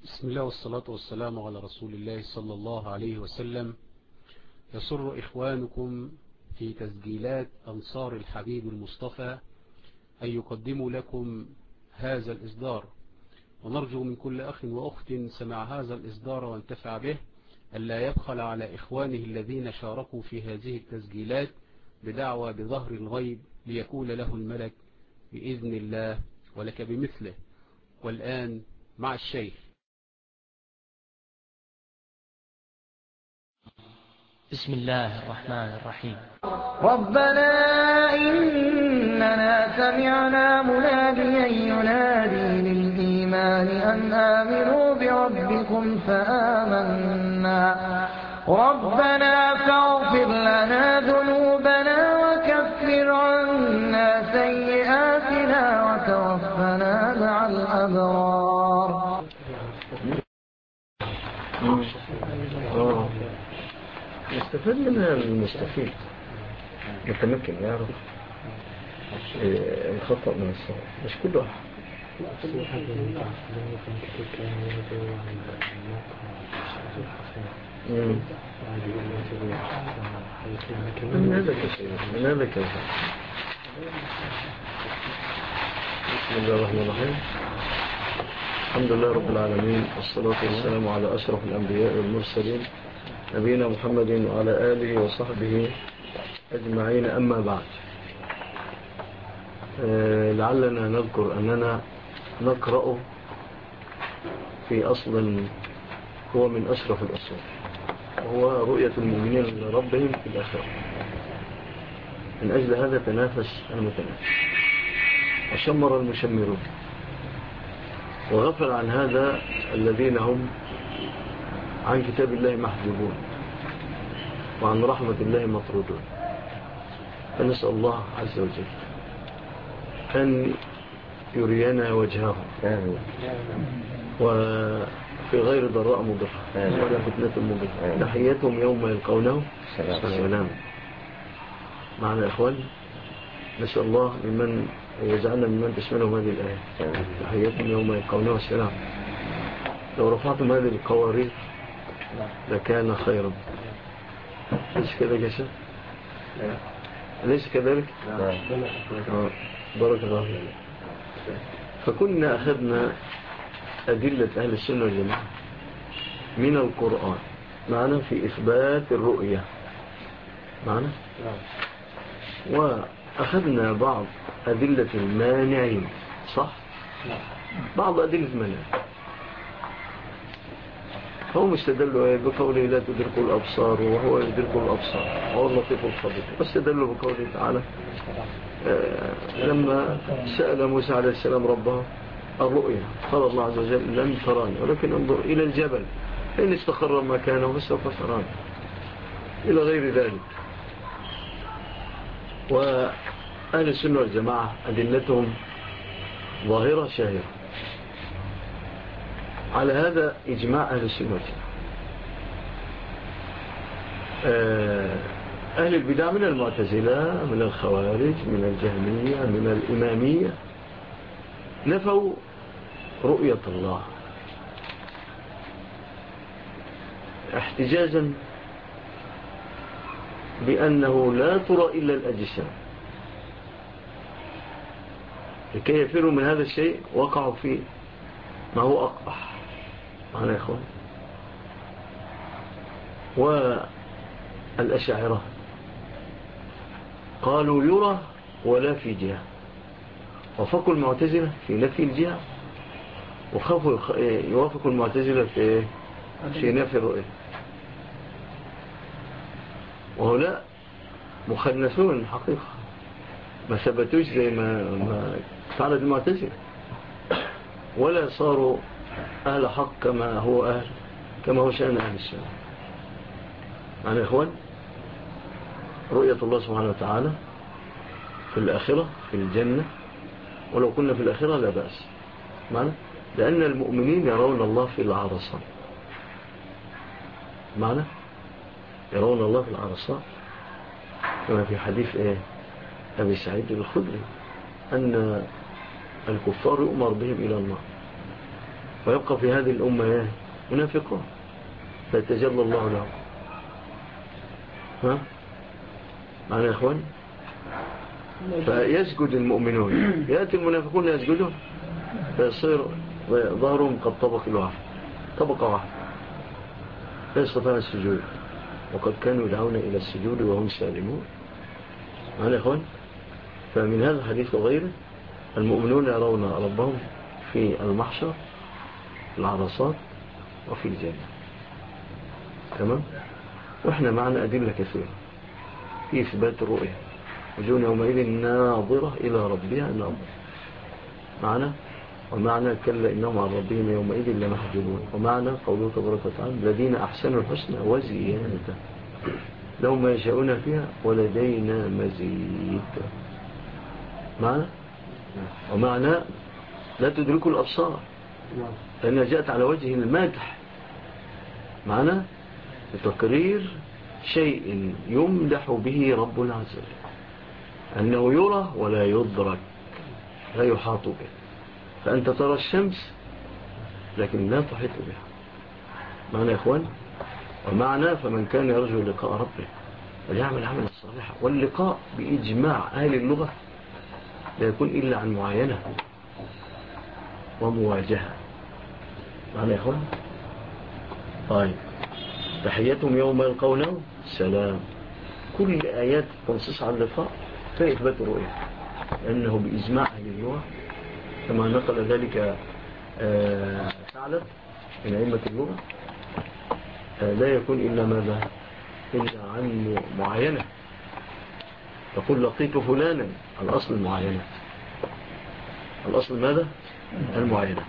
بسم الله والصلاة والسلام على رسول الله صلى الله عليه وسلم. يسر إخوانكم في تسجيلات أنصار الحبيب المصطفى أن يقدموا لكم هذا الإصدار، ونرجو من كل أخ وأخت سمع هذا الإصدار وانتفع به ألا يبخل على إخوانه الذين شاركوا في هذه التسجيلات بدعوى بظهر الغيب ليكون له الملك بإذن الله ولك بمثله. والآن مع الشيخ. بسم الله الرحمن الرحيم. ربنا إننا سمعنا مناديا ينادي للإيمان أن آمنوا بربكم فآمنا ربنا فاغفر لنا ذنوبنا وكفر عنا سيئاتنا وتوفنا مع الأبرار. يستفاد منها المستفيد، متمكن يعرف الخطأ من الصواب، مش كل واحد. من هذا الشيء بسم الله الرحمن الرحيم. الحمد لله رب العالمين، والصلاة والسلام على أشرف الأنبياء والمرسلين نبينا محمد وعلى آله وصحبه أجمعين. أما بعد، لعلنا نذكر أننا نقرأ في أصل هو من أشرف الأصول، وهو رؤية المؤمنين لربهم في الآخرة. من أجل هذا تنافس المتنافس وشمر المشمرون، وغفل عن هذا الذين هم عن كتاب الله محجوبون وعن رحمة الله مطرودون. فنسأل الله عز وجل أن يرينا وجهه وفي غير ضراء مضرة ولا فتنة مضرة. تحياتهم يوم يلقونه سلام. معنا إخوان، نسأل الله ممن يجعلنا ممن تشملهم هذه الآية. تحياتهم يوم يلقونه سلام. لو رفعتم هذه القوارير لكان خيرا. ليس كذا جسد؟ ليس كذلك؟ بارك الله فيك. فكنا أخذنا أدلة أهل السنة والجماعة من القرآن معنا في إثبات الرؤية معنا، وأخذنا بعض أدلة المانعين، صح؟ بعض أدلة المانعين. هم استدلوا بقوله لا تدركوا الأبصار وهو يدرك الأبصار وهو اللطيف الخبير. واستدلوا بقوله تعالى لما سأل موسى عليه السلام ربه الرؤيا قال الله عز وجل لن تراني ولكن انظر إلى الجبل إن استقر مكانه فسوف تراني، إلى غير ذلك. وأهل السنة والجماعة أدلتهم ظاهرة شاهرة على هذا إجماع أهل السنة والجماعة. أهل البدع من المعتزلة من الخوارج من الجهمية من الإمامية نفوا رؤية الله احتجاجا بأنه لا ترى إلا الأجسام. لكي يفروا من هذا الشيء وقعوا فيه ما هو أقبح. معنا يا إخوان. والأشاعرة قالوا يرى ولا في جهة، وفقوا المعتزلة في نفي الجهة، وخافوا يوافقوا المعتزلة في نفي الرؤية. وهؤلاء مخنثون حقيقة، ما ثبتوش زي ما فعلت المعتزلة، ولا صاروا أهل حق كما هو شأن أهل السنة. معنا يا إخوان، رؤية الله سبحانه وتعالى في الآخرة في الجنة، ولو كنا في الآخرة لا بأس معنا، لأن المؤمنين يرون الله في العرصات. معنا يرون الله في العرصات كما في حديث أبي سعيد الخدري أن الكفار يؤمر بهم إلى النار ويبقى في هذه الأمة منافقون فيتجلى الله لهم. ها معنا يا إخوان؟ فيسجد المؤمنون، يأتي المنافقون يسجدون فيصير ظهرهم قد طبقة واحدة لا يستطيع السجود، وقد كانوا يدعون إلى السجود وهم سالمون. معنا يا إخوان؟ فمن هذا الحديث وغيره المؤمنون يرون ربهم في المحشر، في العرصات، وفي الجنة. تمام؟ وإحنا معنا أدلة كثيرة في إثبات الرؤية. وجوه يومئذ ناظرة إلى ربها ناظرة. معنا ومعنى كلا إنهم عن ربهم يومئذ لمحجوبون. ومعنى قوله تبارك وتعالى الذين أحسنوا الحسنى وزيادة لهم ما يشاءون فيها ولدينا مزيد. معنا ومعنى لا تدركوا الأبصار لأنها جاءت على وجه المادح. معنا لتقرير شيء يمدح به رب العزة أنه يرى ولا يدرك، لا يحاط به. فأنت ترى الشمس لكن لا تحيط بها. معنى يا إخوان؟ ومعنى فمن كان يرجو لقاء ربه فليعمل عملا صالحا. واللقاء بإجماع أهل اللغة لا يكون إلا عن معاينة ومواجهة. معنى يا إخوان؟ طيب تحياتهم يوم يلقونه سلام. كل آيات تنصص على اللقاء في إثبات الرؤية، لأنه بإجماع أهل اللغة كما نقل ذلك ثعلب من أئمة اللغة لا يكون إلا ماذا؟ إلا عن معاينة. تقول لقيت فلانا، الأصل المعاينة. الأصل ماذا؟ المعاينة.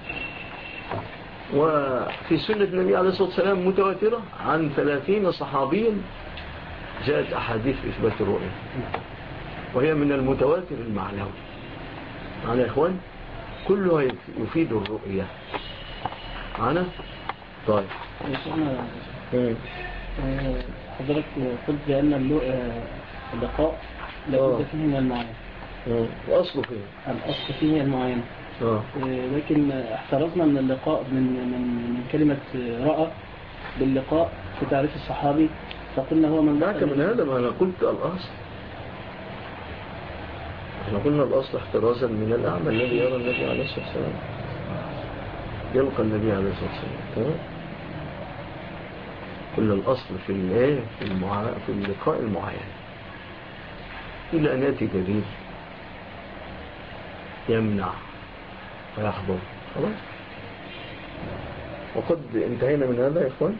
وفي سنة النبي عليه الصلاة والسلام متواترة عن 30 صحابيا جاءت أحاديث إثبات الرؤية، وهي من المتواتر المعنوي. معنا يا إخوان؟ كلها يفيد الرؤية. معنا؟ طيب حضرتك قلت بأن اللقاء لابد فيه من المعاينة، وأصله فيه الأصل فيه المعاينة. لكن احترزنا من اللقاء من كلمة رأى باللقاء في تعريف الصحابي، فقلنا هو من ذاك من هذا ما أنا قلت الأصل. احنا قلنا الأصل احترازا من الأعمى الذي يرى النبي عليه الصلاة والسلام، يلقى النبي عليه الصلاة والسلام. كل الأصل في اللقاء المعاين إلا أن يأتي دليل يمنع ويحضر. خلاص. وقد انتهينا من هذا يا إخوان.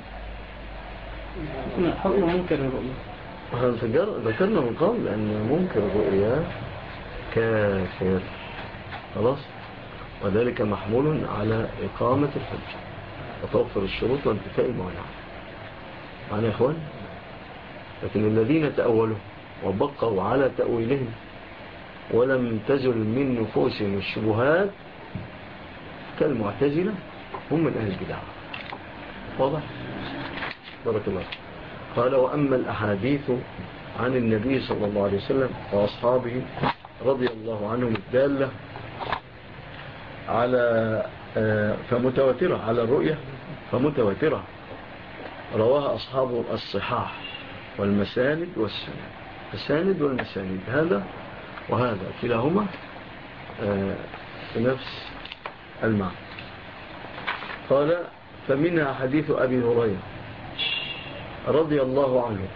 حكم منكر الرؤية ذكرنا من قبل أن منكر الرؤية كافر. خلاص. وذلك محمول على إقامة الحجة وتوفر الشروط وانتفاء الموانع. معنا يا إخوان؟ لكن الذين تأولوا وبقوا على تأويلهم ولم تزل من نفوسهم الشبهات كالمعتزلة هم من أهل البدع. واضح؟ بارك الله. قال وأما الأحاديث عن النبي صلى الله عليه وسلم وأصحابه رضي الله عنهم الدالة على فمتواترة على الرؤية، فمتواترة رواها أصحاب الصحاح والمساند والسند. الساند والمساند هذا وهذا كلاهما نفس المعنى. قال فمنها حديث أبي هريرة رضي الله عنه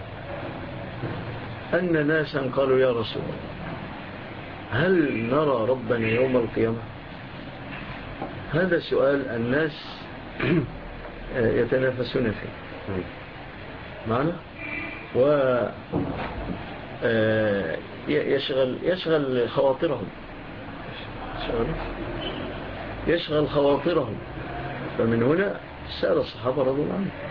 أن ناسا قالوا يا رسول الله هل نرى ربنا يوم القيامة؟ هذا سؤال الناس يتنافسون فيه معنا يشغل خواطرهم يشغل خواطرهم. فمن هنا سأل الصحابة رضي الله عنهم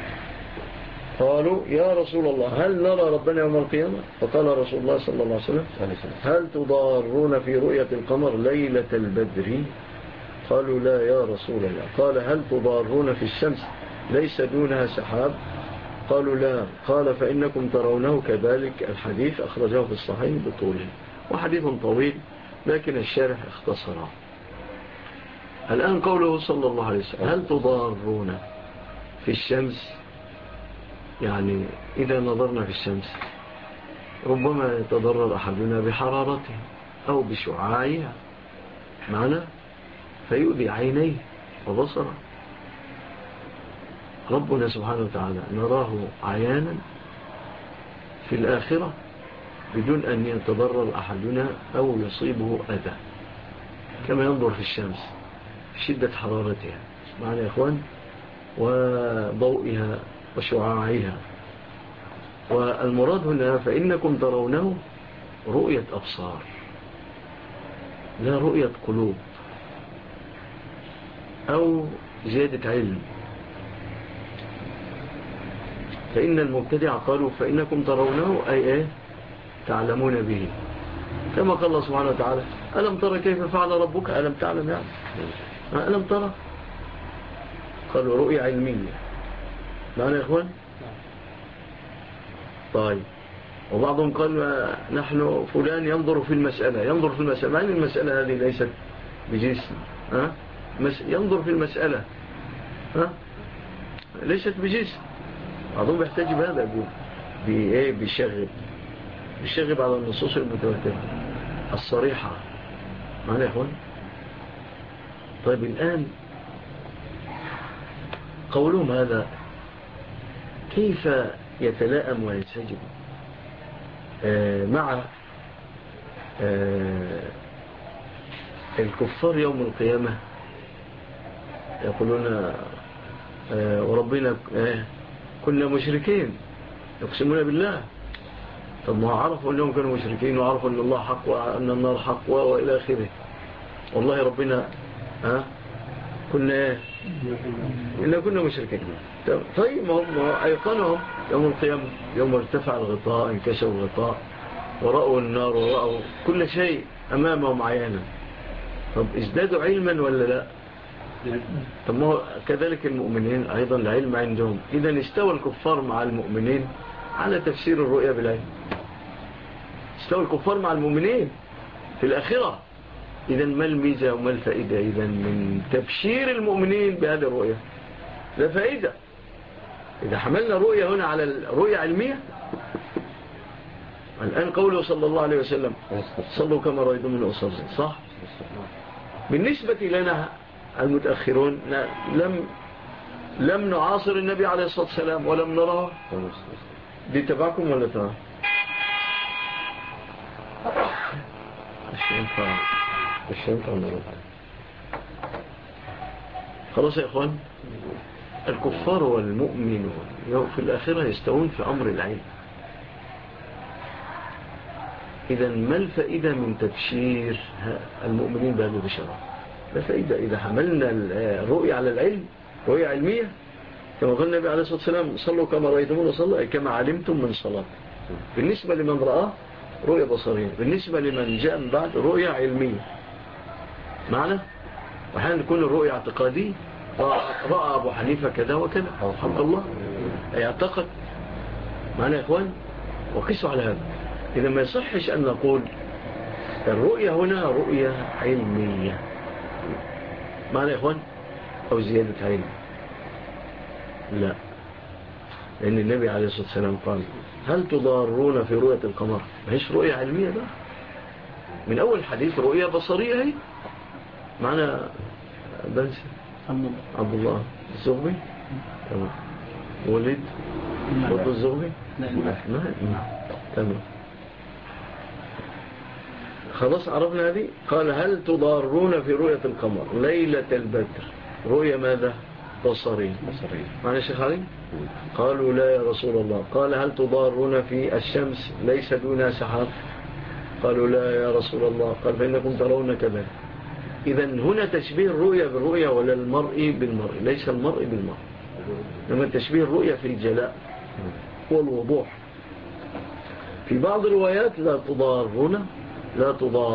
قالوا يا رسول الله هل نرى ربنا يوم القيامة؟ فقال رسول الله صلى الله عليه وسلم هل تضارون في رؤية القمر ليلة البدر؟ قالوا لا يا رسول الله. قال هل تضارون في الشمس ليس دونها سحاب؟ قالوا لا. قال فإنكم ترونه كذلك. الحديث أخرجه في الصحيح بطوله، وحديث طويل لكن الشارح اختصره. الآن قوله صلى الله عليه وسلم هل تضارون في الشمس؟ يعني إذا نظرنا في الشمس ربما يتضرر أحدنا بحرارته أو بشعاعها معنا فيؤذي عينيه وبصره. ربنا سبحانه وتعالى نراه عيانا في الآخرة بدون أن يتضرر أحدنا أو يصيبه أذى كما ينظر في الشمس شدة حرارتها معنا يا إخوان وضوئها وشعاعها. والمراد هنا فإنكم ترونه رؤية أبصار لا رؤية قلوب أو زيادة علم. فإن المبتدع قالوا فإنكم ترونه أي إيه تعلمون به كما قال الله سبحانه وتعالى ألم ترى كيف فعل ربك ألم تعلم يعني ألم ترى قالوا رؤية علمية معنا يا إخوان. طيب وبعضهم قال نحن فلان ينظر في المسألة مع أن المسألة هذه ليست بجسم ينظر في المسألة ليست بجسم. بعضهم يحتاج بهذا يقول بيشغب على النصوص المتواترة الصريحة معنا يا إخوان. طيب الآن قولهم هذا كيف يتلائم وينسجم مع الكفار يوم القيامة يقولون وربنا كنا مشركين يقسمون بالله. طب ما عرفوا أنهم كانوا مشركين وعرفوا أن الله حق وأن النار حق وإلى آخره. والله ربنا كنا كنا مشركين. طيب ما هم أيقنهم يوم القيامة يوم ارتفع الغطاء انكشف الغطاء ورأوا النار ورأوا كل شيء أمامهم عيانا. طب ازدادوا علما ولا لا؟ طب ما هو كذلك المؤمنين أيضا العلم عندهم. إذا استوى الكفار مع المؤمنين على تفسير الرؤيا بالعلم. استوى الكفار مع المؤمنين في الآخرة. إذا ما الميزة وما الفائدة إذا من تبشير المؤمنين بهذه الرؤية؟ لا فائدة. إذا حملنا رؤية هنا على الرؤية علمية. الآن قوله صلى الله عليه وسلم صلوا كما رأيتموني أصلي صح؟ بالنسبة لنا المتأخرون لم نعاصر النبي عليه الصلاة والسلام ولم نراه. دي تبعكم ولا تبع؟ مش ينفع نرد. خلاص يا إخوان الكفار والمؤمنون في الآخرة يستوون في أمر العلم. إذا ما الفائدة من تبشير المؤمنين بهذه البشارة؟ لا فائدة. إذا حملنا الرؤية على العلم رؤية علمية كما قال النبي عليه الصلاة والسلام صلوا كما رأيتمون صلوا أي كما علمتم من صلاة. بالنسبة لمن رأى رؤية بصرية. بالنسبة لمن جاء من بعد رؤية علمية معنا. وحين تكون الرؤية اعتقادية رأى أبو حنيفة كذا وكذا حق الله يعتقد معنا يا إخوان. وقسوا على هذا. إذا ما يصحش أن نقول الرؤية هنا رؤية علمية معنا يا إخوان أو زيادة علم. لا لأن النبي عليه الصلاة والسلام قال هل تضارون في رؤية القمر؟ ما هيش رؤية علمية بقى. من أول حديث رؤية بصرية هي معنا بنسي عبد الله الزغبي تمام. وليد برضو الزغبي تمام. خلاص عرفنا هذه. قال هل تضارون في رؤية القمر ليلة البدر رؤية ماذا؟ بصرية. معنى الشيخ علي قالوا لا يا رسول الله. قال هل تضارون في الشمس ليس دونها سحاب؟ قالوا لا يا رسول الله. قال فإنكم ترون كذلك. إذا هنا تشبيه الرؤية بالرؤية ولا المرء بالمرء؟ ليس المرء بالمرء لما تشبيه الرؤية في الجلاء والوضوح. في بعض الروايات لا تضارون لا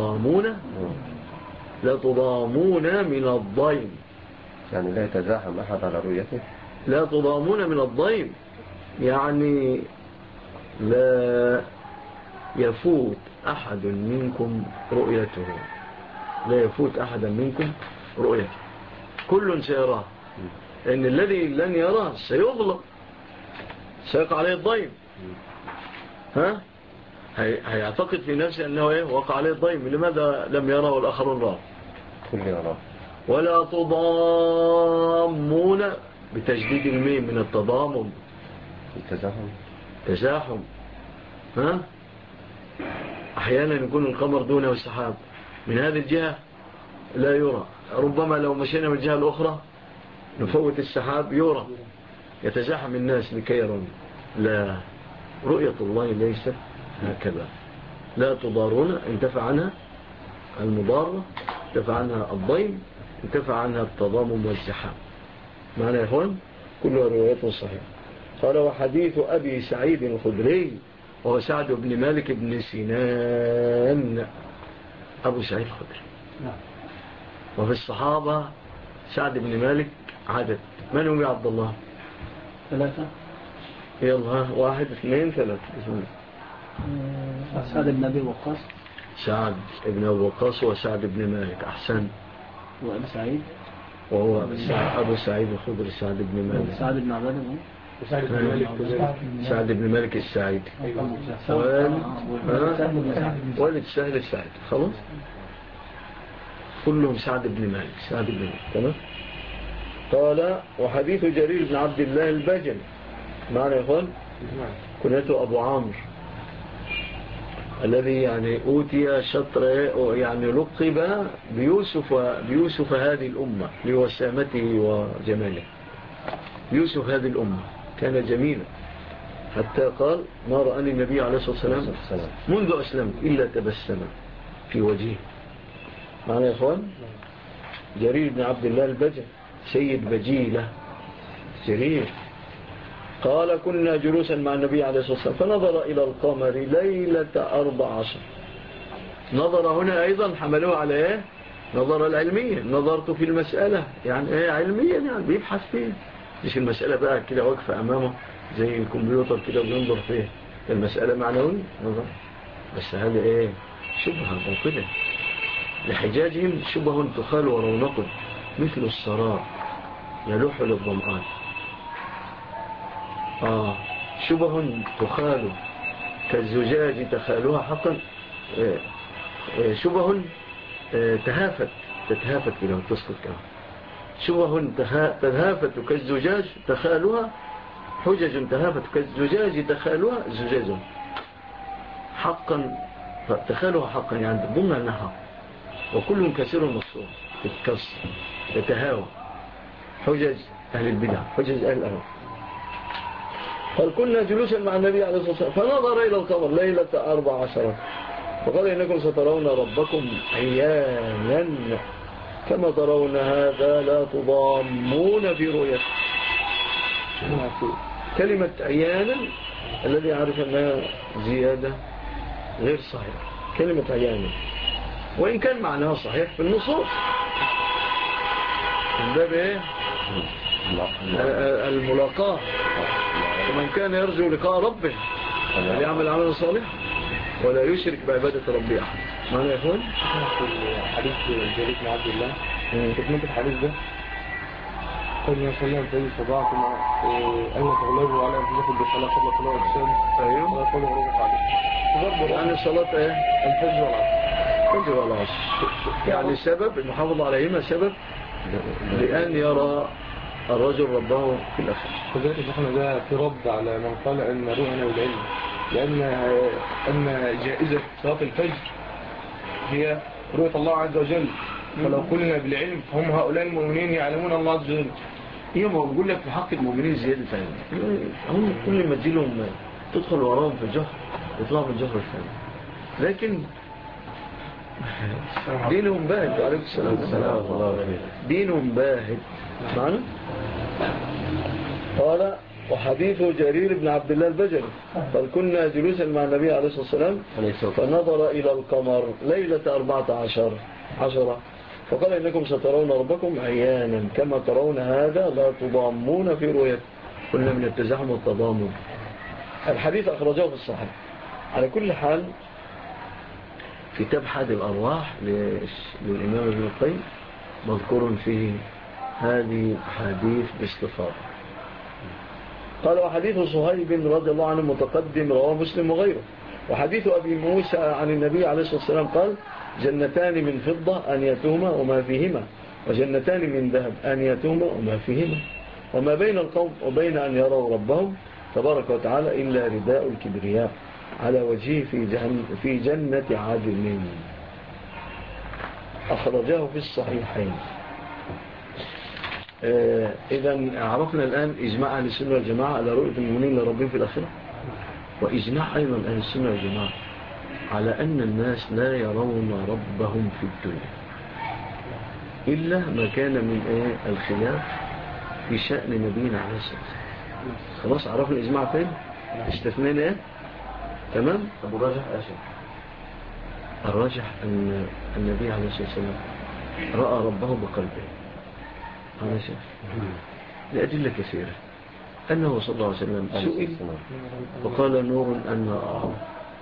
تضامون من الضيم. يعني لا يتزاحم أحد على رؤيته. لا تضامون من الضيم يعني لا يفوت أحد منكم رؤيته. لا يفوت أحدا منكم رؤيته. كل سيراه، لأن الذي لن يراه سيغلق، سيقع عليه الضيم. ها؟ هيعتقد في نفسه أنه وقع عليه الضيم. لماذا لم يراه والآخرون راه؟ كل يراه. ولا تضامون بتجديد الميم من التضامن، تزاحم. ها؟ أحيانا يكون القمر دونه السحاب، من هذه الجهة لا يرى، ربما لو مشينا من الجهة الأخرى نفوت السحاب يرى، يتزاحم الناس لكي يرون. لا، رؤية الله ليست هكذا. لا تضارون، انتفع عنها المضارة، انتفع عنها الضيم، انتفع عنها التضامن والزحام. معنى يا إخوان كلها روايات صحيحة. قال وحديث أبي سعيد الخدري وهو سعد بن مالك بن سنان. أبو سعيد الخدري، وفي الصحابة سعد بن مالك عدد. من هم يا عبد الله؟ 3. يلا 1 2 3. سعد بن أبي وقاص. سعد بن أبي وقاص وسعد بن مالك. أحسن. وأبي سعيد وهو أبو سعيد الخدري سعد بن مالك. سعد بن عبادة. سعد بن مالك السعيد، والد سهل السعيد. خلاص كلهم سعد بن مالك. سعد بن مالك. تمام. قال وحديث جرير بن عبد الله البجلي. معنى يا اخوان كنيته أبو عمرو، الذي يعني أوتي شطر، يعني لقب بيوسف هذه الأمة لوسامته وجماله. يوسف هذه الأمة كان جميلا، حتى قال ما رأني النبي عليه الصلاة والسلام منذ أسلمت إلا تبسم في وجهه. معنى يا إخوان جرير بن عبد الله البجل سيد بجيلة جرير. قال كنا جلوسا مع النبي عليه الصلاة والسلام فنظر إلى القمر ليلة 14. نظر هنا أيضا حملوه على إيه؟ نظر العلمية. نظرت في المسألة يعني إيه علميا، يعني بيبحث فيه، مش المسألة بقى كده واقفة أمامه زي الكمبيوتر كده بينظر فيه. المسألة معنوية نظر، بس هذا إيه؟ شبهة باطلة لحجاجهم، شبه تخال ورونق مثل السراب يلوح للظمآن. شبه تخال كالزجاج تخالها حقا. شبه تتهافت كده وتسقط كده. شبه تهافت كالزجاج تخالها، حجج تهافت كالزجاج تخالها زجاج حقا، تخالها حقا يعني ضمن النحق. وكل كثير مكسور تتكسر تتهاوى. حجج أهل البدع، حجج أهل الأهواء. قال كنا جلوسا مع النبي عليه الصلاة والسلام فنظر إلى القمر ليلة 14 فقال إنكم سترون ربكم عيانا كما ترون هذا لا تضامون في رؤيته. كلمة عيانا الذي يعرف أنها زيادة غير صحيح. كلمة عيانا وإن كان معناها صحيح في النصوص من باب إيه؟ الملاقاة. ومن كان يرجو لقاء ربه فليعمل عملا صالحا ولا يشرك بعبادة ربه أحد. معنى يا أخوان في حديث جرير بن عبد الله تكملة الحديث ده قلنا صلى زي صباحكم أن تغلبوا على أنفسكم بالصلاة قبل طلوع الشمس. أيوه ولا تقولوا غروب عليه. يعني الصلاة إيه؟ الفجر والعصر. الفجر والعصر يعني سبب المحافظة عليهما سبب لأن يرى الرجل ربه في الآخرة. فذلك احنا ده في رد على من قال أن رؤنا بالعلم، لأن جائزة صلاة الفجر هي رؤية الله عز وجل. فلو قلنا بالعلم هم هؤلاء المؤمنين يعلمون الله عز وجل. هي ما بقول لك في حق المؤمنين زيادة فهم. هم كل ما تجيلهم تدخل وراهم في الجهر يطلعوا من الجهر الثاني، لكن دينهم باهت. عليكم السلام. دينهم باهت معنا. قال وحديث جرير بن عبد الله البجلي قال كنا جلوسا مع النبي عليه الصلاة والسلام فنظر إلى القمر ليلة 14 فقال إنكم سترون ربكم عيانا كما ترون هذا لا تضامون في رؤيته. قلنا من التزاحم والتضامن. الحديث أخرجه في الصحيح. على كل حال كتاب حاد الأرواح للإمام ابن القيم مذكور فيه هذه حديث باستفاضة. قال وحديث صهيب رضي الله عنه متقدم رواه مسلم وغيره. وحديث أبي موسى عن النبي عليه الصلاة والسلام قال جنتان من فضة آنيتهما وما فيهما وجنتان من ذهب آنيتهما وما فيهما وما بين القوم وبين أن يروا ربهم تبارك وتعالى إلا رداء الكبرياء على وجهه في جنة عدن. أخرجاه في الصحيحين. إذن عرفنا الآن إجماع أهل السنة والجماعة على رؤية المؤمنين لربهم في الآخرة، وإجماع أيضا أهل السنة والجماعة على أن الناس لا يرون ربهم في الدنيا إلا ما كان من الخلاف في شأن نبينا عليه الصلاة والسلام. خلاص عرفنا الإجماع فين؟ استثنينا تمام؟ أبو راجح أشهر. الراجح أن النبي عليه الصلاة والسلام رأى ربه بقلبه. هذا شيء لأدلة كثيرة. أنه صلى الله عليه وسلم سئل وقال نور أن أراه.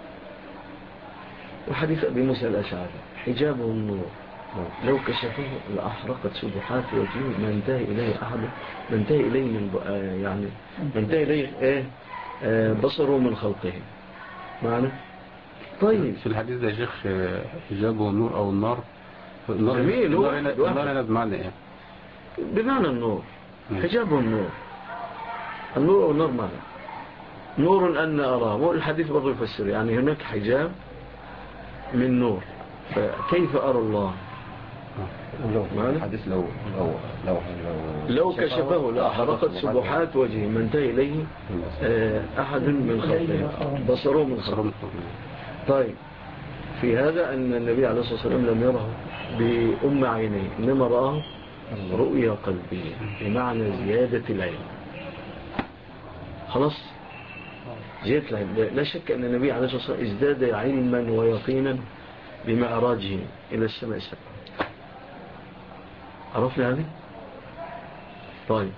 وحديث أبي موسى الأشعري حجابه النور لو كشفه لأحرقت سبحات وجهه ما انتهي إليه أحد ما انتهي إليه من ما انتهي إليه بصره من خلقه. معنى طيب في الحديث ده يا شيخ حجابه النور أو النار. جميل. النار هنا بمعنى إيه؟ بمعنى النور. حجابه النور. النور أو النار معنى نور أن أراه. الحديث برضو يفسر يعني هناك حجاب من نور فكيف أرى الله؟ الحديث لو كشفه لأحرقت سبحات وجهه ما انتهي إليه أحد من خلقه بصره من خلقه. طيب في هذا أن النبي عليه الصلاة والسلام لم يره بأم عينيه إنما رآه رؤيا قلبية بمعنى زيادة العلم. خلاص زيادة العلم. لا شك أن النبي عليه الصلاة والسلام ازداد علما ويقينا بمعراجه إلى السماء السابعة. عرفنا هذه؟ طيب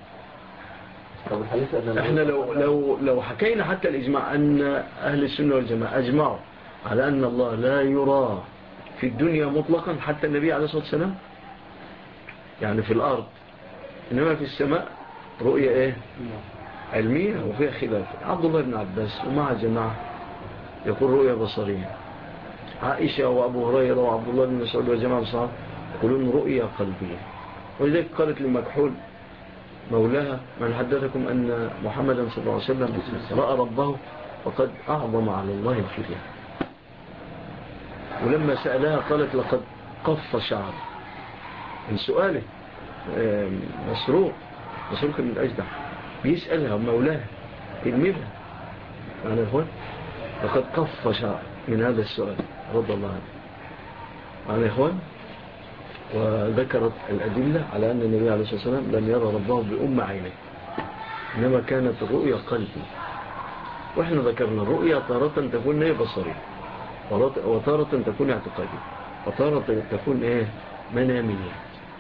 احنا لو حكينا حتى الإجماع أن أهل السنة والجماعة أجمعوا على أن الله لا يرى في الدنيا مطلقا حتى النبي عليه الصلاة والسلام يعني في الأرض إنما في السماء رؤية علمية وفيها خلاف. عبد الله بن عباس ومع جماعة يقول رؤية بصرية. عائشة وأبو هريرة وعبد الله بن مسعود وجماعة الصحابة يقولون رؤية قلبية. ولذلك قالت للمكحول مولاها من حدثكم أن محمدا صلى الله عليه وسلم رأى ربه وقد أعظم على الله الفرية. ولما سألها قالت لقد قف شعر. من سؤاله مسروق من الأجدع بيسألها مولاها تلميذها معنا أخوان لقد قف شعر من هذا السؤال رضي الله عنه معنا أخوان. وذكرت الأدلة على أن النبي عليه الصلاة والسلام لم يرى ربه بأم عينه إنما كانت الرؤية قلبي. وإحنا ذكرنا الرؤية تارة تكون بصرية وتارة تكون اعتقادية وتارة تكون منامية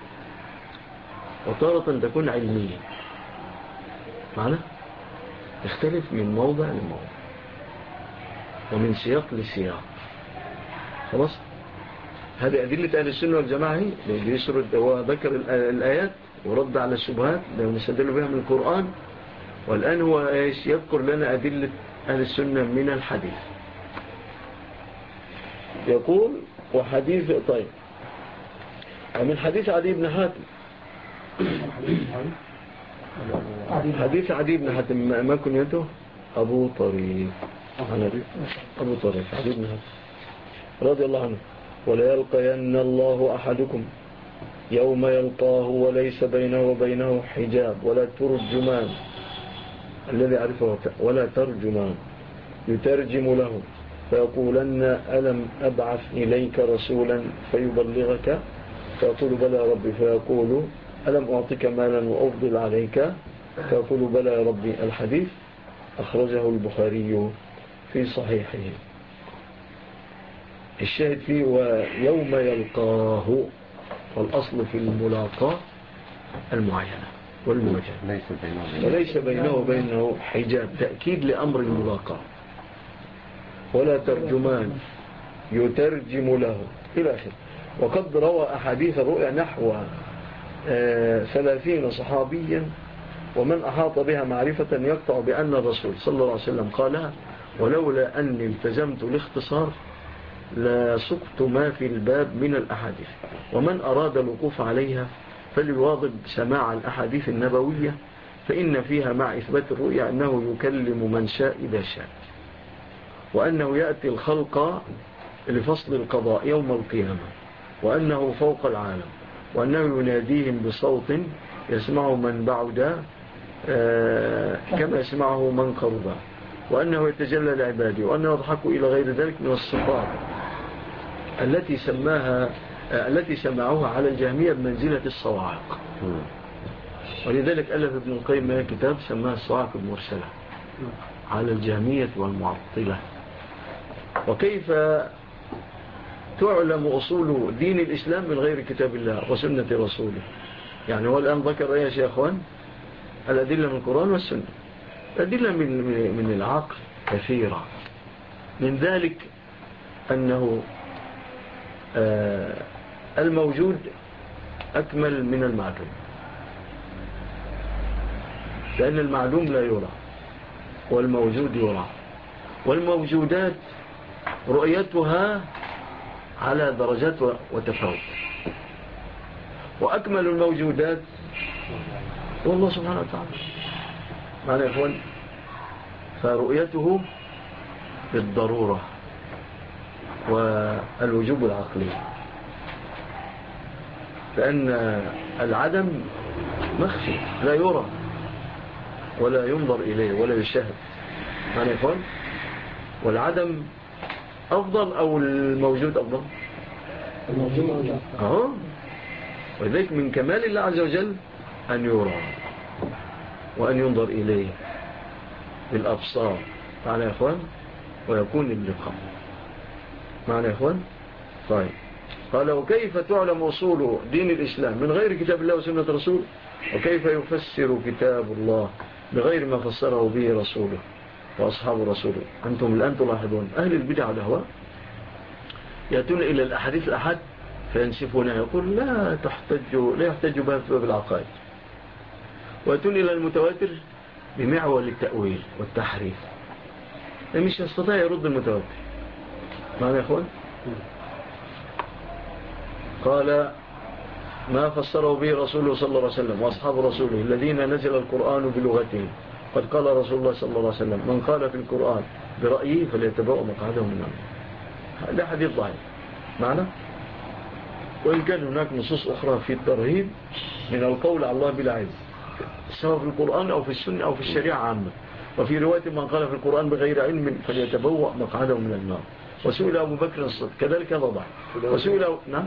وتارة تكون علمية. معنى تختلف من موضع لموضع ومن سياق لسياق. خلاص هذه أدلة أهل السنة والجماعة يسرد وذكر الآيات ورد على الشبهات لهم يستدلوا بها من القرآن. والآن هو يذكر لنا أدلة أهل السنة من الحديث. يقول وحديث طيب من حديث عدي بن حاتم. حديث عدي بن حاتم ما كنيته أبو طريف عدي بن حاتم رضي الله عنه. ولا يلقين الله أحدكم يوم يلقاه وليس بينه وبينه حجاب ولا ترجمان الذي عرفه ولا ترجمان يترجم له فيقولن ألم أبعث إليك رسولا فيبلغك فيقول بلى ربي فيقول ألم أعطيك مالا وأفضل عليك فيقول بلى ربي. الحديث أخرجه البخاري في صحيحه. الشاهد فيه ويوم يلقاه والأصل في الملاقاة المعينة والمواجهة وليس بينه وبينه حجاب تأكيد لأمر الملاقاة ولا ترجمان يترجم له إلى آخره. وقد روى أحاديث الرؤيا نحو 30 صحابيا، ومن أحاط بها معرفة يقطع بأن الرسول صلى الله عليه وسلم قالها، ولولا أني التزمت الاختصار لسقت ما في الباب من الأحاديث. ومن أراد الوقوف عليها فليواظب سماع الأحاديث النبوية، فإن فيها مع إثبات الرؤيا أنه يكلم من شاء إذا شاء، وأنه يأتي الخلق لفصل القضاء يوم القيامة، وأنه فوق العالم، وأنه يناديهم بصوت يسمعه من بعد كما يسمعه من قرب، وأنه يتجلى لعباده، وأنه يضحك إلى غير ذلك من الصفات التي سمعوها على الجهمية بمنزلة الصواعق. ولذلك ألف ابن القيم كتاب سماه الصواعق المرسلة على الجهمية والمعطلة. وكيف تعلم أصول دين الإسلام من غير كتاب الله وسنة رسوله؟ يعني هو الآن ذكر يا شيخوان الأدلة من القرآن والسنة. الأدلة من العقل كثيرة، من ذلك أنه الموجود أكمل من المعلوم، لأن المعلوم لا يرى والموجود يرى، والموجودات رؤيتها على درجات وتفاوت، وأكمل الموجودات والله سبحانه وتعالى معنى يا إخوان. فرؤيته بالضرورة والوجوب العقلي، لأن العدم مخفي لا يرى ولا ينظر إليه ولا يشاهد معنى يا إخوان. والعدم أفضل أو الموجود أفضل؟ الموجود. ولذلك من كمال الله عز وجل أن يرى وأن ينظر إليه بالأبصار معنى يا إخوان، ويكون اللقاء معنى يا إخوان. طيب، قال وكيف تعلم أصول دين الإسلام من غير كتاب الله وسنة رسول؟ وكيف يفسر كتاب الله بغير ما فسره به رسوله وأصحاب رسوله؟ أنتم الآن تلاحظون أهل البدع والأهواء يأتون إلى الأحاديث الأحد فينسفونها، يقول لا يحتج بها في باب العقائد، ويأتون إلى المتواتر بمعول التأويل والتحريف، مش يستطيع يرد المتواتر معنى يا أخوان. قال ما فسره به رسوله صلى الله عليه وسلم وأصحاب رسوله الذين نزل القرآن بلغتهم، قد قال رسول الله صلى الله عليه وسلم من قال في القرآن برأيه فليتبوأ مقعده من النار. هذا حديث ضعيف معنى، وإن كان هناك نصوص أخرى في الترهيب من القول على الله بلا علم، سواء في القرآن أو في السنة أو في الشريعة عامة. وفي رواية من قال في القرآن بغير علم فليتبوأ مقعده من النار. وسئل أبو بكر الصديق كذلك هذا ضعيف. وسئل نعم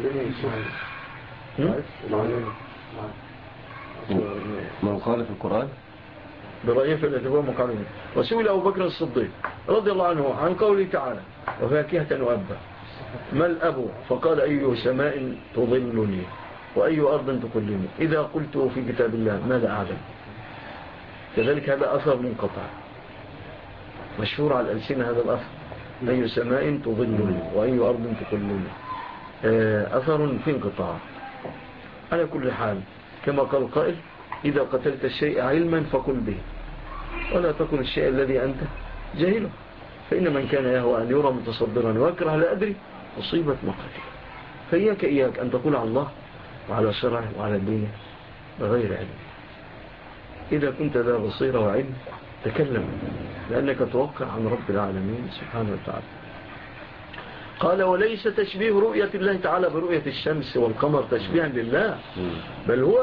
من قال في القرآن برأيه فليتبوأ مقعده من النار. وسئل أبو بكر الصديق رضي الله عنه عن قوله تعالى وفاكهة وأبا ما الأب؟ فقال أي سماء تظلني وأي أرض تقلني إذا قلت في كتاب الله ماذا أعلم. كذلك هذا أثر منقطع مشهور على الألسنة هذا الأثر، أي سماء تظلني وأي أرض تقلني، أثر في انقطاع. على كل حال كما قال قائل إذا قتلت الشيء علما فقل به ولا تقل الشيء الذي أنت جاهله، فإن من كان يهوى أن يرى متصدرا ويكره لا أدري أصيبت مقاتل. فإياك أن تقول على الله وعلى شرعه وعلى دينه بغير علم. إذا كنت ذا بصيرة وعلم تكلم، لأنك توقع عن رب العالمين سبحانه وتعالى. قال وليس تشبيه رؤية الله تعالى برؤية الشمس والقمر تشبيها لله، بل هو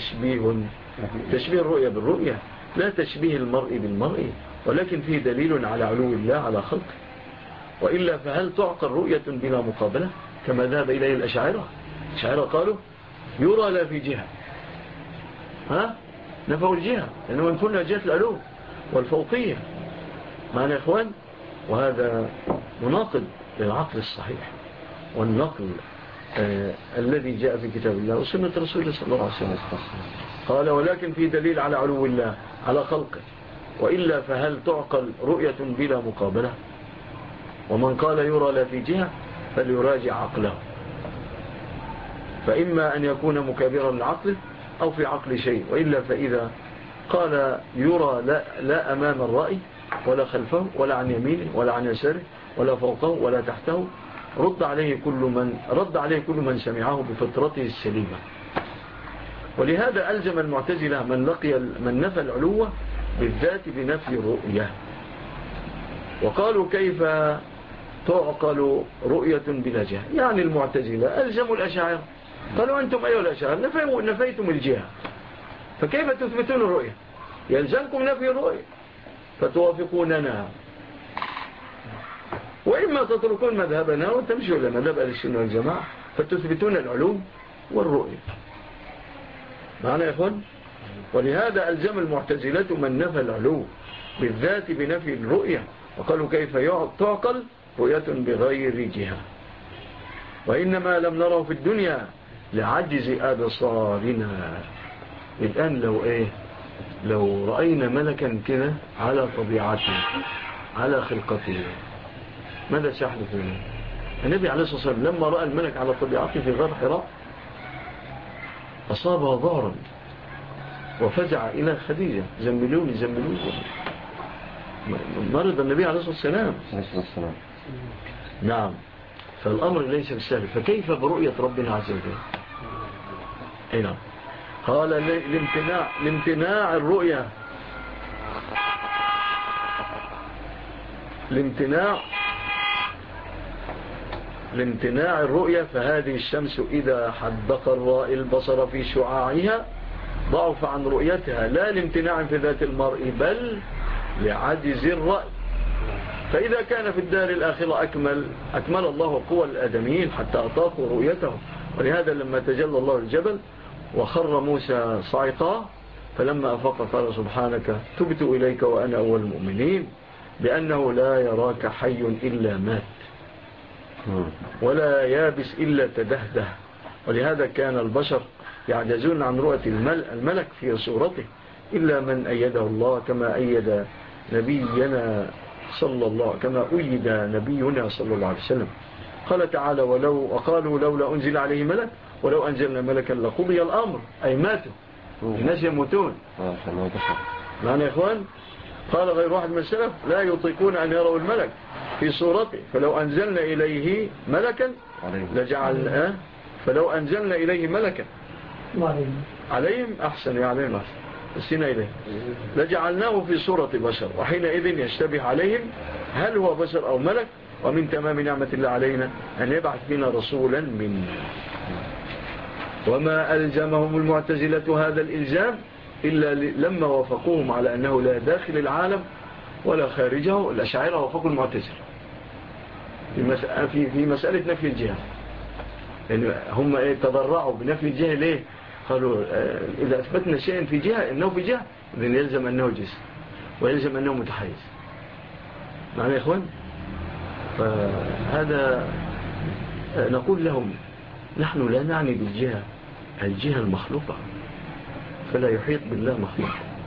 تشبيه الرؤية بالرؤية، لا تشبيه المرء بالمرء، ولكن فيه دليل على علو الله على خلقه. وإلا فهل تعقل رؤية بلا مقابلة كما ذهب إليه الأشاعرة؟ الأشاعرة قالوا يرى لا في جهة، نفوا الجهة لأنه ينفون جهة العلو والفوقية معنى يا إخوان. وهذا مناقض للعقل الصحيح والنقل الذي جاء في كتاب الله وسنة رسوله صلى الله عليه وسلم. قال ولكن في دليل على علو الله على خلقه، وإلا فهل تعقل رؤية بلا مقابلة؟ ومن قال يرى لا في جهة فليراجع عقله. فإما أن يكون مكابرا لعقله أو في عقل شيء، وإلا فإذا قال يرى لا أمام الرأي ولا خلفه ولا عن يمينه ولا عن يساره ولا فوقه ولا تحته، رد عليه كل من سمعه بفطرته السليمة. ولهذا ألزم المعتزلة من نفى العلو بالذات بنفي الرؤية، وقالوا كيف تعقل رؤية بلا جهة. يعني المعتزلة ألزموا الأشاعرة، قالوا أنتم أيها الأشاعرة نفيتم الجهة، فكيف تثبتون الرؤية؟ يلزمكم نفي الرؤية فتوافقوننا، وإما تتركون مذهبنا وتمشوا إلى مذهب أهل السنة والجماعة فتثبتون العلوم والرؤية. معنا يا إخوان؟ ولهذا ألزم المعتزلة من نفى العلو بالذات بنفي الرؤية، وقالوا كيف تعقل رؤية بغير جهة، وإنما لم نره في الدنيا لعجز أبصارنا. الآن لو رأينا ملكا كده على طبيعته على خلقته ماذا سيحدث لنا؟ النبي عليه الصلاة والسلام لما رأى الملك على طبيعته في غار حراء أصابه ضعرا وفزع إلى خديجة زملوني مرض النبي عليه الصلاة والسلام. نعم، فالأمر ليس بالسهل، فكيف برؤية ربنا عز وجل؟ نعم. قال لامتناع الرؤية، لامتناع الرؤية، فهذه الشمس إذا حدق الرائي البصر في شعاعها ضعف عن رؤيتها، لا لامتناع في ذات المرء بل لعجز الرأي. فإذا كان في الدار الآخرة أكمل الله قوى الآدميين حتى أطاقوا رؤيته. ولهذا لما تجلى الله الجبل وخر موسى صعقا فلما أفاق قال سبحانك تبت إليك وأنا أول المؤمنين، بأنه لا يراك حي إلا مات ولا يابس إلا تدهده. ولهذا كان البشر يعجزون عن رؤية الملك في صورته إلا من أيده الله، كما أيد نبينا صلى الله عليه وسلم. قال تعالى وقالوا لولا أنزل عليه ملك ولو أنزلنا ملكا لقضي الأمر، أي ماتوا، الناس يموتون. معنى يا إخوان؟ قال غير واحد من السلف لا يطيقون أن يروا الملك في صورته، فلو أنزلنا إليه ملكا لجعلناه، فلو أنزلنا إليه ملكا عليهم أحسن، عليهم أحسن السنة إليه لجعلناه في صورة بشر، وحينئذ يشتبه عليهم هل هو بشر أو ملك. ومن تمام نعمة الله علينا أن يبعث فينا رسولا منا. وما ألزمهم المعتزلة هذا الإلزام إلا لما وافقوهم على أنه لا داخل العالم ولا خارجه. الأشاعرة وافقوا المعتزلة في مسألة نفي الجهة، يعني هم تضرعوا بنفي الجهة. ليه؟ قالوا إذا أثبتنا شيئا في جهة إنه في جهة إذن يلزم أنه جسم ويلزم أنه متحيز. معنى يا إخوان؟ فهذا نقول لهم نحن لا نعني بالجهة الجهة المخلوقة، فلا يحيط بالله مخلوق،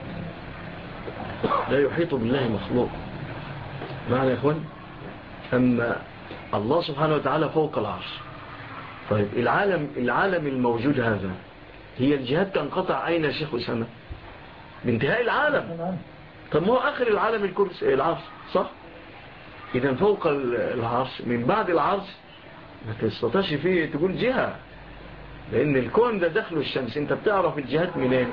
لا يحيط بالله مخلوق. معنى يا إخوان؟ أما الله سبحانه وتعالى فوق العرش. طيب العالم الموجود هذا هي الجهات تنقطع أين شيخ أسامة؟ بانتهاء العالم. طب ما هو آخر العالم الكرسي العرش، صح؟ إذا فوق العرش من بعد العرش ما تستطيعش فيه تقول جهة، لأن الكون ده داخله الشمس. أنت بتعرف الجهات منين؟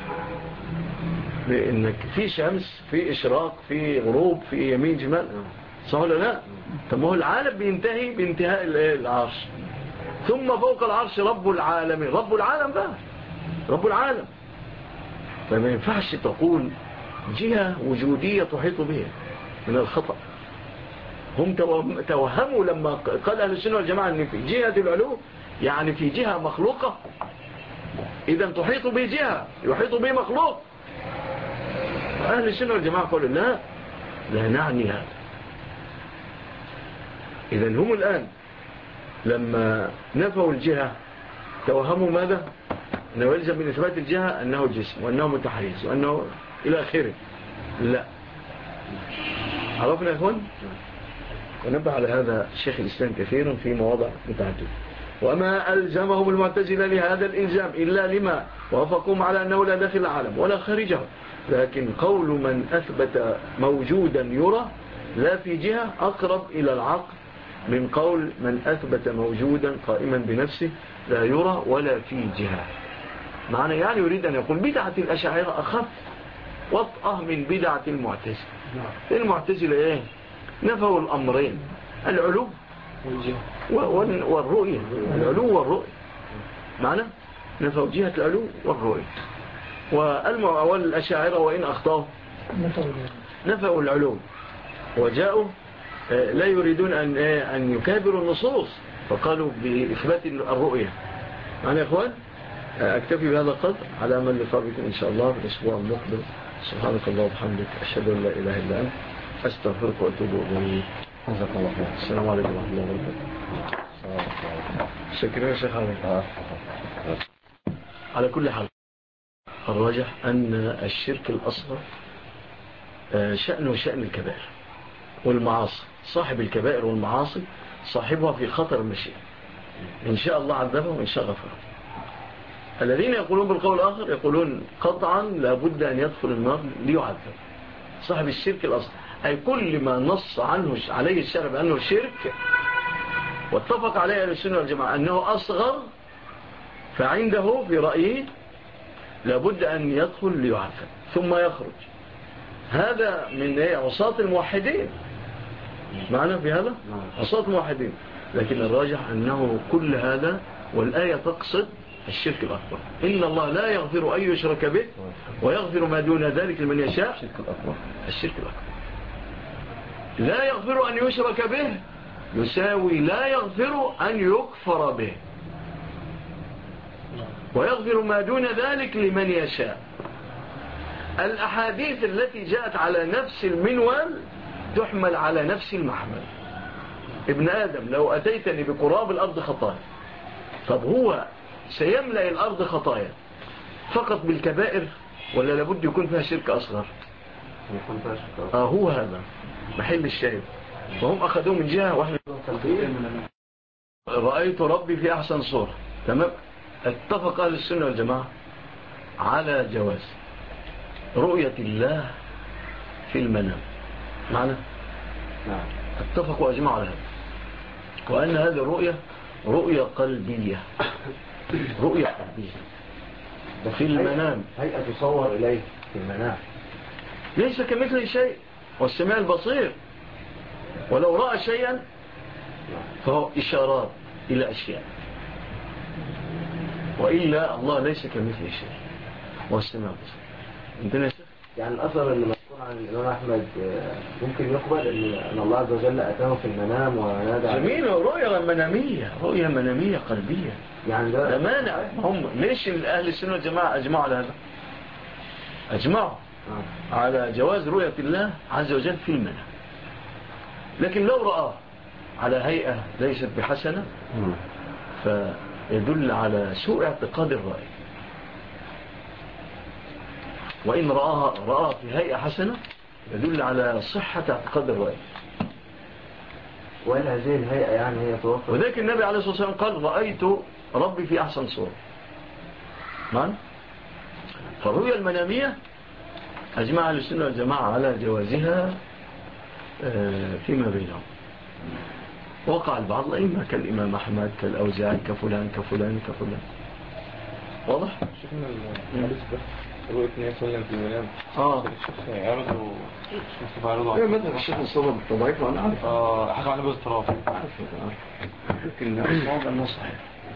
لأنك في شمس، في إشراق، في غروب، في يمين جمال، صح ولا لا؟ طب ما هو العالم بينتهي بانتهاء العرش. ثم فوق العرش رب العالم، رب العالم بقى، رب العالم. فما ينفعش تقول جهة وجودية تحيط بها، من الخطأ. هم توهموا لما قال أهل السنة والجماعة أن في جهة العلو يعني في جهة مخلوقة، إذا تحيط به جهة يحيط به مخلوق. أهل السنة والجماعة قالوا لا نعني هذا. إذا هم الآن لما نفوا الجهة توهموا ماذا؟ أنه يلزم من إثبات الجهة أنه جسم وأنه متحيز وأنه إلى آخره. لا، عرفنا يا أخوان؟ ونبه على هذا الشيخ الإسلام كثيرا في مواضع متعددة. وما ألزمهم المعتزلة لهذا الإلزام إلا لما وافقهم على أنه لا داخل العالم ولا خارجه. لكن قول من أثبت موجودا يرى لا في جهة أقرب إلى العقل من قول من أثبت موجودا قائما بنفسه لا يرى ولا في جهة. معنى يعني يريد أن يقول بدعة الأشاعرة أخف وطأه من بدعة المعتزلة. المعتزلة إيه؟ نفوا الأمرين، العلو والرؤية. العلو والرؤية معنى نفوا جهة العلو والرؤية. والأشاعرة وإن أخطأوا نفوا العلو وجاءوا لا يريدون أن يكابروا النصوص فقالوا بإثبات الرؤية. معنى يا إخوان أكتفي بهذا القدر على أمل لقاء بكم إن شاء الله في الأسبوع المقبل. سبحانك الله وبحمدك أشهد أن لا إله إلا أنت أستغفرك وأتوب إليك. السلام عليكم ورحمة الله وبركاته. شكرا يا شيخ علي. على كل حال الراجح أن الشرك الأصغر شأنه شأن الكبائر والمعاصي. صاحب الكبائر والمعاصي صاحبها في خطر المشيئة، إن شاء الله عذبه وإن شاء غفره. الذين يقولون بالقول الآخر يقولون قطعا لابد أن يدخل النار ليعذب. صاحب الشرك الأصغر أي كل ما نص عنه عليه الشرع بأنه شرك واتفق عليه أهل السنة والجماعة أنه أصغر فعنده في رأيه لابد أن يدخل ليعذب ثم يخرج. هذا من عصاة الموحدين. معنى في هذا عصاة الموحدين. لكن الراجح أنه كل هذا والآية تقصد الشرك الأكبر. إن الله لا يغفر أن يشرك به ويغفر ما دون ذلك لمن يشاء. الشرك الأكبر لا يغفر أن يشرك به يساوي لا يغفر أن يكفر به ويغفر ما دون ذلك لمن يشاء. الأحاديث التي جاءت على نفس المنوال تحمل على نفس المحمل. ابن آدم لو أتيتني بقراب الأرض خطايا، طب هو سيملأ الأرض خطايا فقط بالكبائر ولا لابد يكون فيها شرك أصغر؟ هو هذا محل الشاهد. وهم أخذوه من جهة واحدة. رأيت ربي في أحسن صورة. تمام. اتفق أهل السنة والجماعة على جواز رؤية الله في المنام. معنى اتفقوا وأجمعوا على هذا وأن هذه الرؤية رؤية قلبية. رؤية قلبية في المنام. هيئة تصور إليه في المنام ليس كمثل شيء والسماع البصير. ولو رأى شيئا فهو إشارات إلى أشياء وإلا الله ليس كمثل شيء والسماع البصير. انتنا يعني الأثر اللي مذكور عن الإمام أحمد ممكن يقبل أن الله عز وجل أتاه في المنام ونادى. جميل. رؤية منامية، رؤية منامية قلبية. يعني ده مانع. هم ليش أهل السنة والجماعة أجمعوا على هذا؟ أجمعوا على جواز رؤية الله عز وجل في المنام. لكن لو رأى على هيئة ليست بحسنة فيدل على سوء اعتقاد الرأي. وإن رأى في هيئة حسنة يدل على صحة اعتقاد الرأي. وإن هذه الهيئة يعني هي توفر. وذلك النبي عليه الصلاة والسلام قال رأيت ربي في أحسن صورة. معنى فالرؤية المنامية أجمع أهل السنة والجماعة على جوازها فيما بينهم. وقع البعض الأئمة كالإمام أحمد كالأوزاعي كفلان كفلان كفلان. واضح؟ شفنا الحديث ده رؤية النبي صلى الله عليه وسلم في المنام. الشيخ يعرضوا مصطفى يعرضوا ايه مثل الشيخ مصطفى بالطبيعي وانا عارف حاجة عنه باستراف عارف لكن الصواب انه صحيح.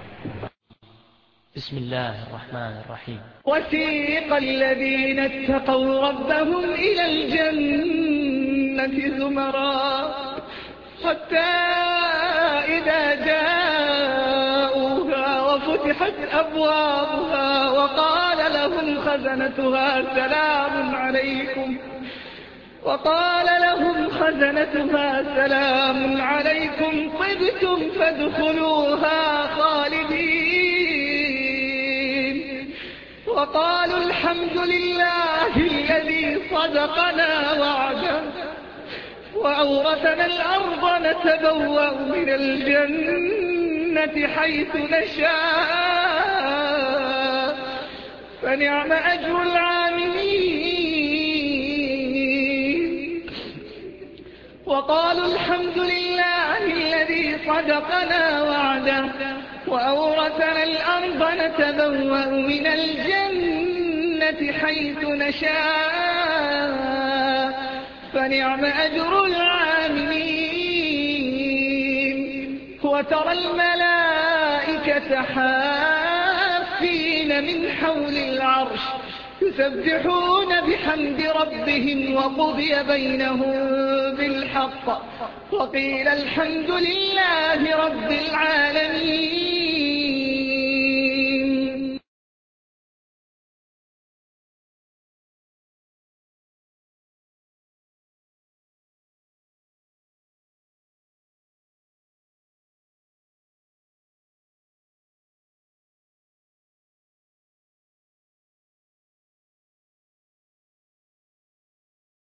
بسم الله الرحمن الرحيم. وسيق الذين اتقوا ربهم إلى الجنة زمرا حتى إذا جاءوها وفتحت أبوابها وقال لهم خزنتها سلام عليكم طبتم فادخلوها خالدين وقالوا الحمد لله الذي صدقنا وعده وأورثنا الأرض نتبوأ من الجنة الجنة حيث نشاء فنعم أجر العاملين. وقالوا الحمد لله الذي صدقنا وعده وأورثنا الأرض نتبوأ من الجنة حيث نشاء فنعم أجر العاملين. وترى الملائكة حافين من حول العرش يسبحون بحمد ربهم وقضي بينهم بالحق وقيل الحمد لله رب العالمين.